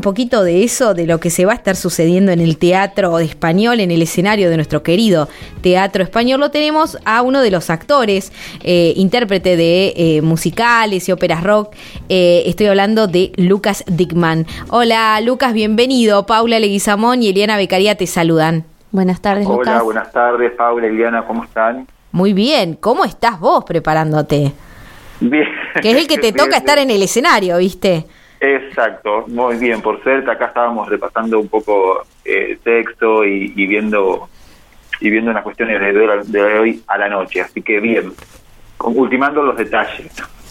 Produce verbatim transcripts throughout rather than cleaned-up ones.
poquito de eso, de lo que se va a estar sucediendo en el Teatro Español, en el escenario de nuestro querido Teatro Español, lo tenemos a uno de los actores, eh, intérprete de eh, musicales y óperas rock. Eh, estoy hablando de Lucas Dickmann. Hola, Lucas, bienvenido. Paula Leguizamón y Eliana Beccaria te saludan. Buenas tardes, Hola, Lucas. Hola, buenas tardes, Paula, Eliana, ¿cómo están? Muy bien. ¿Cómo estás vos preparándote? Bien. Que es el que te bien, toca estar en el escenario, ¿viste? Exacto, muy bien. Por suerte, acá estábamos repasando un poco eh, texto y, y viendo y viendo unas cuestiones de, de, de hoy a la noche, así que bien, ultimando los detalles.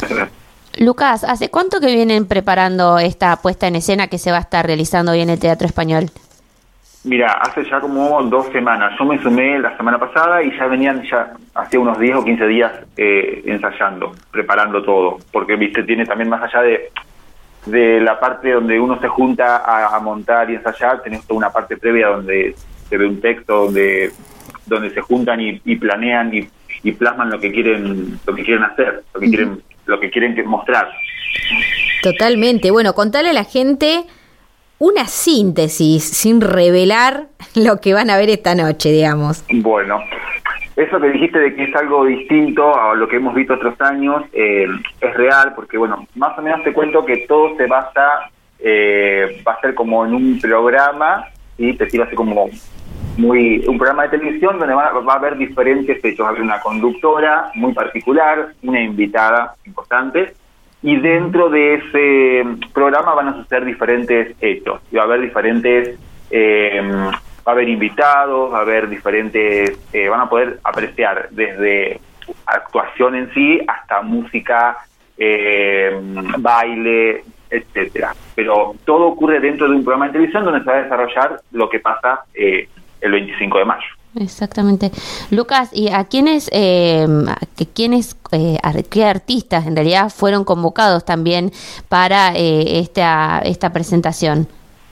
Lucas, ¿hace cuánto que vienen preparando esta puesta en escena que se va a estar realizando hoy en el Teatro Español? Mira, hace ya como dos semanas. Yo me sumé la semana pasada y ya venían ya hace unos diez o quince días eh, ensayando, preparando todo. Porque, viste, tiene también más allá de de la parte donde uno se junta a, a montar y ensayar, tenemos toda una parte previa donde se ve un texto, donde donde se juntan y, y planean y, y plasman lo que quieren lo que quieren hacer, lo que quieren lo que quieren mostrar. Totalmente. Bueno, contale a la gente una síntesis, sin revelar lo que van a ver esta noche, digamos. Bueno, eso que dijiste de que es algo distinto a lo que hemos visto otros años, eh, es real, porque, bueno, más o menos te cuento que todo se basa, eh, va a ser como en un programa, y te tiro así como muy un programa de televisión donde va, va a haber diferentes hechos. Va a haber una conductora muy particular, una invitada importante, y dentro de ese programa van a suceder diferentes hechos, y va a haber diferentes, eh, va a haber invitados, va a haber diferentes, eh, van a poder apreciar desde actuación en sí hasta música, eh, baile, etcétera. Pero todo ocurre dentro de un programa de televisión donde se va a desarrollar lo que pasa eh, el veinticinco de mayo. Exactamente. Lucas, ¿y a quiénes, eh, a quiénes, eh, a qué artistas en realidad fueron convocados también para eh, esta esta presentación?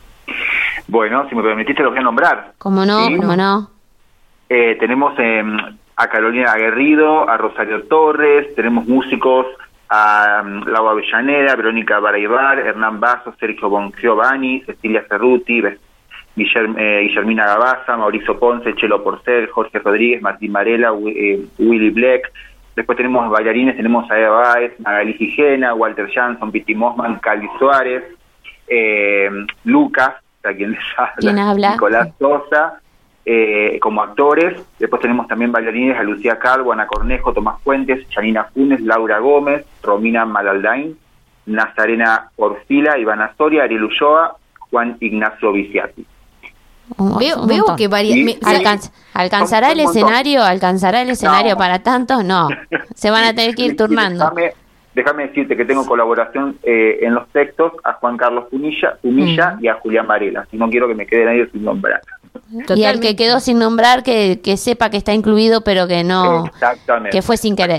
Bueno, si me permitiste lo voy a nombrar. ¿Cómo no? ¿Sí? ¿Cómo no? Eh, tenemos eh, a Carolina Aguerrido, a Rosario Torres, tenemos músicos a um, Laura Avellaneda, Verónica Baraybar, Hernán Basso, Sergio Bongiovanni, Cecilia Cerruti, Guillerm, eh, Guillermina Gabaza, Mauricio Ponce, Chelo Porcel, Jorge Rodríguez, Martín Varela, eh, Willy Black. Después tenemos bailarines, tenemos a Eva Báez, Magali Gijena, Walter Jansson, Piti Mosman, Cali Suárez, eh, Lucas, a quien les habla, ¿Quién habla? Nicolás Sosa, eh, como actores. Después tenemos también bailarines a Lucía Calvo, Ana Cornejo, Tomás Fuentes, Janina Funes, Laura Gómez, Romina Malaldain, Nazarena Orfila, Ivana Soria, Ariel Ulloa, Juan Ignacio Viciati. Un, Veo, un veo montón. que varia... ¿Sí? me- Alcanz- ¿Alcanzará el Un montón. escenario? ¿Alcanzará el escenario No. para tantos? No. Se van a tener que ir turnando. Déjame, déjame decirte que tengo colaboración eh, en los textos a Juan Carlos Punilla, Punilla Mm. y a Julián Varela. Si no quiero que me quede nadie sin nombrar. Y el Totalmente. que quedó sin nombrar, que, que sepa que está incluido, pero que no, Exactamente. que fue sin querer.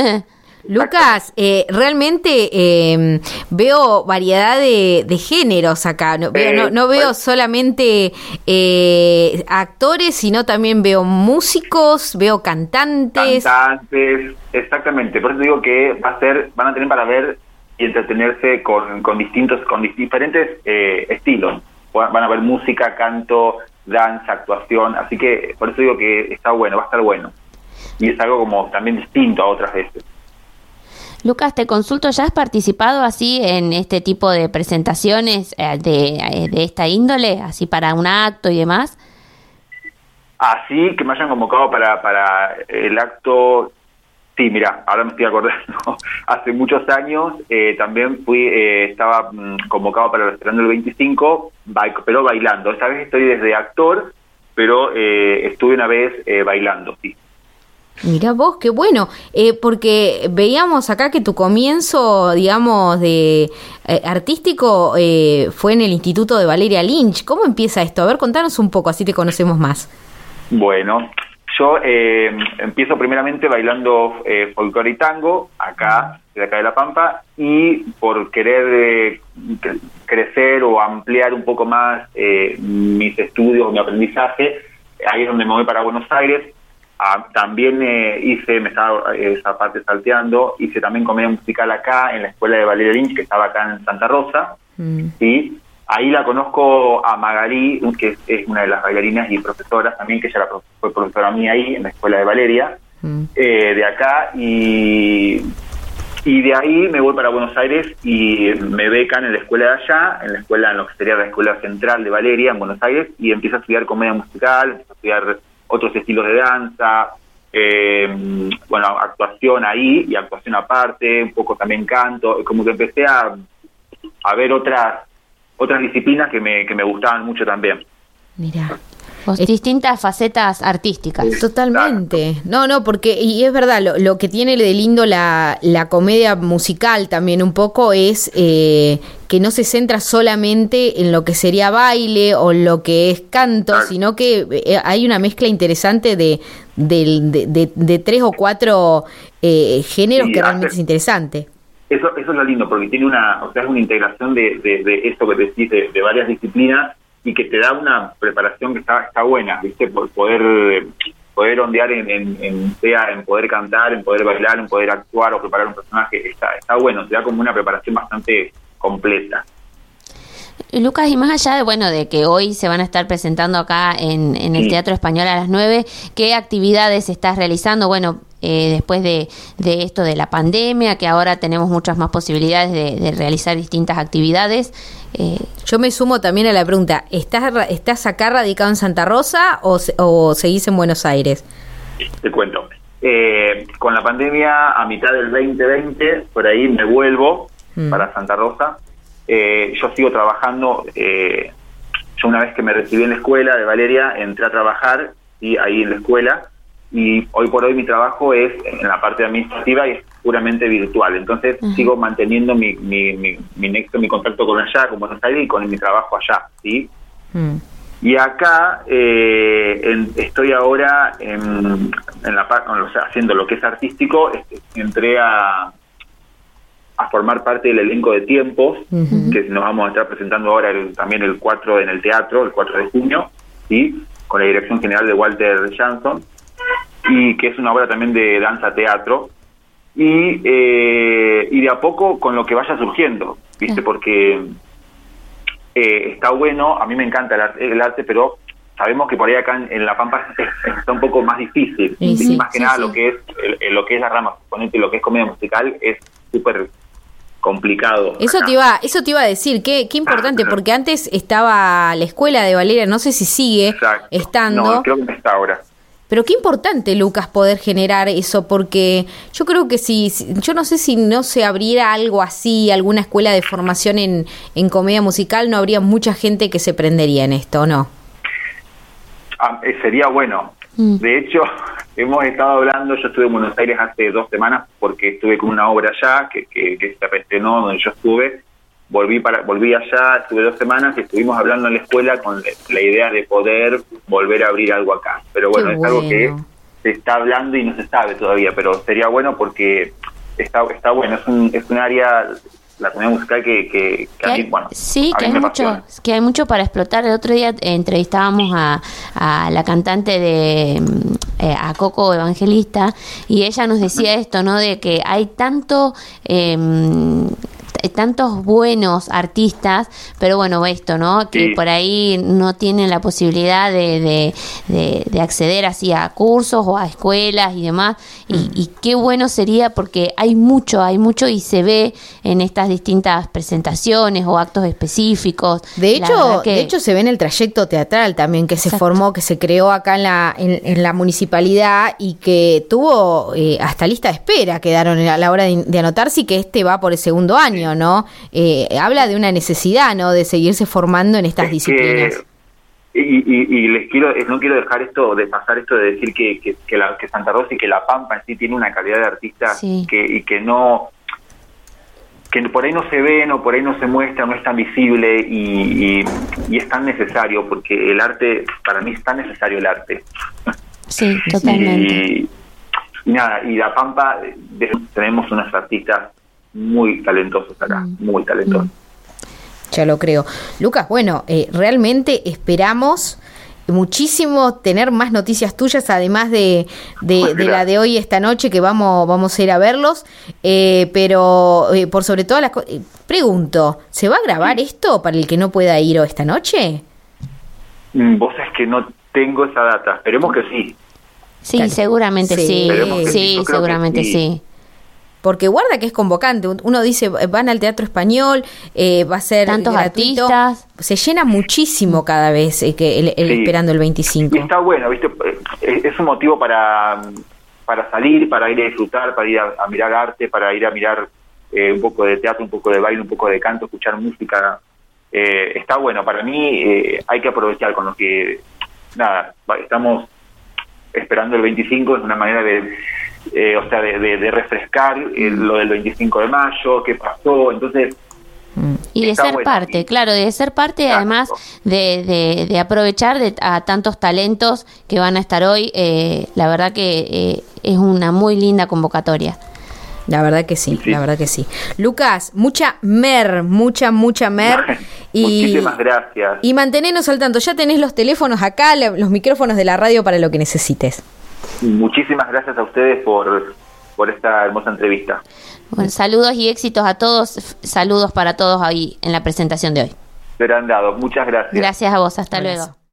Lucas, eh, realmente eh, veo variedad de, de géneros acá. No veo, Eh, no, no veo bueno. solamente eh, actores, sino también veo músicos, veo cantantes. Cantantes, exactamente. Por eso digo que va a ser, van a tener para ver y entretenerse con, con distintos, con dis- diferentes eh, estilos. Van a ver música, canto, danza, actuación. Así que por eso digo que está bueno, va a estar bueno. Y es algo como también distinto a otras veces. Lucas, te consulto, ¿ya has participado así en este tipo de presentaciones eh, de, eh, de esta índole, así para un acto y demás? Así que me hayan convocado para, para el acto. Sí, mira, ahora me estoy acordando. Hace muchos años eh, también fui, eh, estaba mm, convocado para el restaurante del veinticinco, ba- pero bailando. Esta vez estoy desde actor, pero eh, estuve una vez eh, bailando, sí. Mirá vos, qué bueno, eh, porque veíamos acá que tu comienzo, digamos, de eh, artístico eh, fue en el Instituto de Valeria Lynch. ¿Cómo empieza esto? A ver, contanos un poco, así te conocemos más. Bueno, yo eh, empiezo primeramente bailando eh, folclore y tango, acá, de acá de La Pampa, y por querer eh, cre- crecer o ampliar un poco más eh, mis estudios, mi aprendizaje, ahí es donde me voy para Buenos Aires. Ah, también eh, hice, me estaba eh, esa parte salteando, hice también comedia musical acá, en la escuela de Valeria Lynch, que estaba acá en Santa Rosa, Mm. ¿sí? ahí la conozco a Magalí, que es, es una de las bailarinas y profesoras también, que ella la, fue profesora mía ahí en la escuela de Valeria, mm. eh, de acá, y, y de ahí me voy para Buenos Aires y me becan en la escuela de allá, en la escuela, en lo que sería la escuela central de Valeria, en Buenos Aires, y empiezo a estudiar comedia musical, empiezo a estudiar otros estilos de danza, eh, bueno, actuación ahí y actuación aparte, un poco también canto, como que empecé a, a ver otras otras disciplinas que me que me gustaban mucho también. Mira, pues es, distintas facetas artísticas. Totalmente. Exacto. No, no, porque, y es verdad, lo, lo que tiene de lindo la, la comedia musical también un poco es eh, que no se centra solamente en lo que sería baile o lo que es canto, claro. sino que eh, hay una mezcla interesante de, de, de, de, de tres o cuatro eh, géneros sí, que realmente hace, es interesante. Eso, eso es lo lindo, porque tiene una, o sea, es una integración de, de, de esto que decís, de, de varias disciplinas, y que te da una preparación que está está buena, ¿viste? Por poder poder ondear en, en, en sea en poder cantar, en poder bailar, en poder actuar o preparar un personaje, está está bueno, te da como una preparación bastante completa. Lucas, y más allá de bueno de que hoy se van a estar presentando acá en, en el sí. Teatro Español a las nueve, ¿qué actividades estás realizando? Bueno, eh, después de, de esto de la pandemia, que ahora tenemos muchas más posibilidades de, de realizar distintas actividades. Eh, Yo me sumo también a la pregunta, ¿estás, estás acá radicado en Santa Rosa o, o seguís en Buenos Aires? Te cuento. Eh, con la pandemia, a mitad del veinte veinte, por ahí me vuelvo mm. para Santa Rosa. Eh, yo sigo trabajando, eh, yo una vez que me recibí en la escuela de Valeria, entré a trabajar y ahí en la escuela, y hoy por hoy mi trabajo es en la parte administrativa y es puramente virtual, entonces uh-huh. sigo manteniendo mi, mi, mi, mi nexo, mi contacto con allá, con Buenos Aires y con mi trabajo allá, ¿sí? Uh-huh. Y acá eh, en, estoy ahora en, en la o sea, haciendo lo que es artístico, entré a a formar parte del elenco de Tiempos, uh-huh. que nos vamos a estar presentando ahora el, también el cuatro en el teatro, el cuatro de junio, ¿sí? Con la dirección general de Walter Jansson, y que es una obra también de danza-teatro, y eh, y de a poco con lo que vaya surgiendo, ¿viste? Uh-huh. Porque eh, está bueno, a mí me encanta el arte, el arte, pero sabemos que por ahí acá en, en La Pampa es, está un poco más difícil, sí, sí, más que sí, nada sí. lo que es el, lo que es la rama, suponete, lo que es comedia musical es súper complicado. Eso acá. te iba, eso te iba a decir, qué, qué importante, ah, porque antes estaba la escuela de Valeria, no sé si sigue Exacto. estando. No, creo que no está ahora. Pero qué importante, Lucas, poder generar eso, porque yo creo que si, yo no sé si no se abriera algo así, alguna escuela de formación en, en comedia musical, no habría mucha gente que se prendería en esto, ¿no? Ah, sería bueno. Mm. De hecho, hemos estado hablando, yo estuve en Buenos Aires hace dos semanas porque estuve con una obra allá que, que, que se reestrenó donde yo estuve, volví para volví allá, estuve dos semanas y estuvimos hablando en la escuela con la idea de poder volver a abrir algo acá. Pero bueno, Qué es bueno. algo que se está hablando y no se sabe todavía, pero sería bueno porque está está bueno, es un, es un área, la comedia musical que, que, que a mí, bueno, sí, que hay mucho, que hay mucho para explotar. El otro día entrevistábamos a, a la cantante de eh, a Coco Evangelista y ella nos decía esto, ¿no? De que hay tanto eh, tantos buenos artistas, pero bueno, esto, ¿no? Que sí. por ahí no tienen la posibilidad de, de, de, de acceder así a cursos o a escuelas y demás, y, mm. y qué bueno sería porque hay mucho, hay mucho y se ve en estas distintas presentaciones o actos específicos. De hecho, que... de hecho se ve en el trayecto teatral también que se Exacto. formó, que se creó acá en la, en, en la municipalidad y que tuvo eh, hasta lista de espera, quedaron a la hora de, de anotarse, y que este va por el segundo año, ¿no? Eh, habla de una necesidad, ¿no? De seguirse formando en estas es disciplinas. Que, y, y, y les quiero, no quiero dejar esto de pasar esto de decir que, que, que, la, que Santa Rosa y que La Pampa en sí tiene una calidad de artistas sí. que y que no que por ahí no se ven o por ahí no se muestra, no es tan visible y, y, y es tan necesario, porque el arte, para mí es tan necesario el arte. Sí, totalmente. Y, y nada, y La Pampa de, tenemos unos artistas muy talentosos acá, mm. muy talentosos. Ya lo creo. Lucas, bueno, eh, realmente esperamos muchísimo tener más noticias tuyas, además de, de, de la de hoy esta noche, que vamos, vamos a ir a verlos, eh, pero eh, por sobre todas las cosas, eh, pregunto, ¿se va a grabar esto para el que no pueda ir esta noche? Vos sabés que no tengo esa data, esperemos que sí. Sí, claro. seguramente sí, sí, sí, sí seguramente sí. sí. Porque guarda que es convocante, uno dice, van al Teatro Español, eh, va a ser tantos gratuito. Artistas. Se llena muchísimo cada vez eh, que el, el sí. esperando el veinticinco. Y está bueno, ¿viste? Es un motivo para, para salir, para ir a disfrutar, para ir a, a mirar arte, para ir a mirar eh, un poco de teatro, un poco de baile, un poco de canto, escuchar música. Eh, está bueno, para mí eh, hay que aprovechar con lo que, nada, estamos esperando el veinticinco, es una manera de... Eh, o sea, de, de, de refrescar eh, lo del veinticinco de mayo, qué pasó, entonces... Y de ser bueno, parte, sí. claro, de ser parte, Exacto. además de, de, de aprovechar de, a tantos talentos que van a estar hoy, eh, la verdad que eh, es una muy linda convocatoria. La verdad que sí, sí, la verdad que sí. Lucas, mucha mer, mucha, mucha mer. y, Muchísimas gracias. Y mantenernos al tanto, ya tenés los teléfonos acá, los micrófonos de la radio para lo que necesites. Muchísimas gracias a ustedes por, por esta hermosa entrevista. Bueno, saludos y éxitos a todos. Saludos para todos ahí en la presentación de hoy. Serán dados. Muchas gracias. Gracias a vos. Hasta Gracias. luego.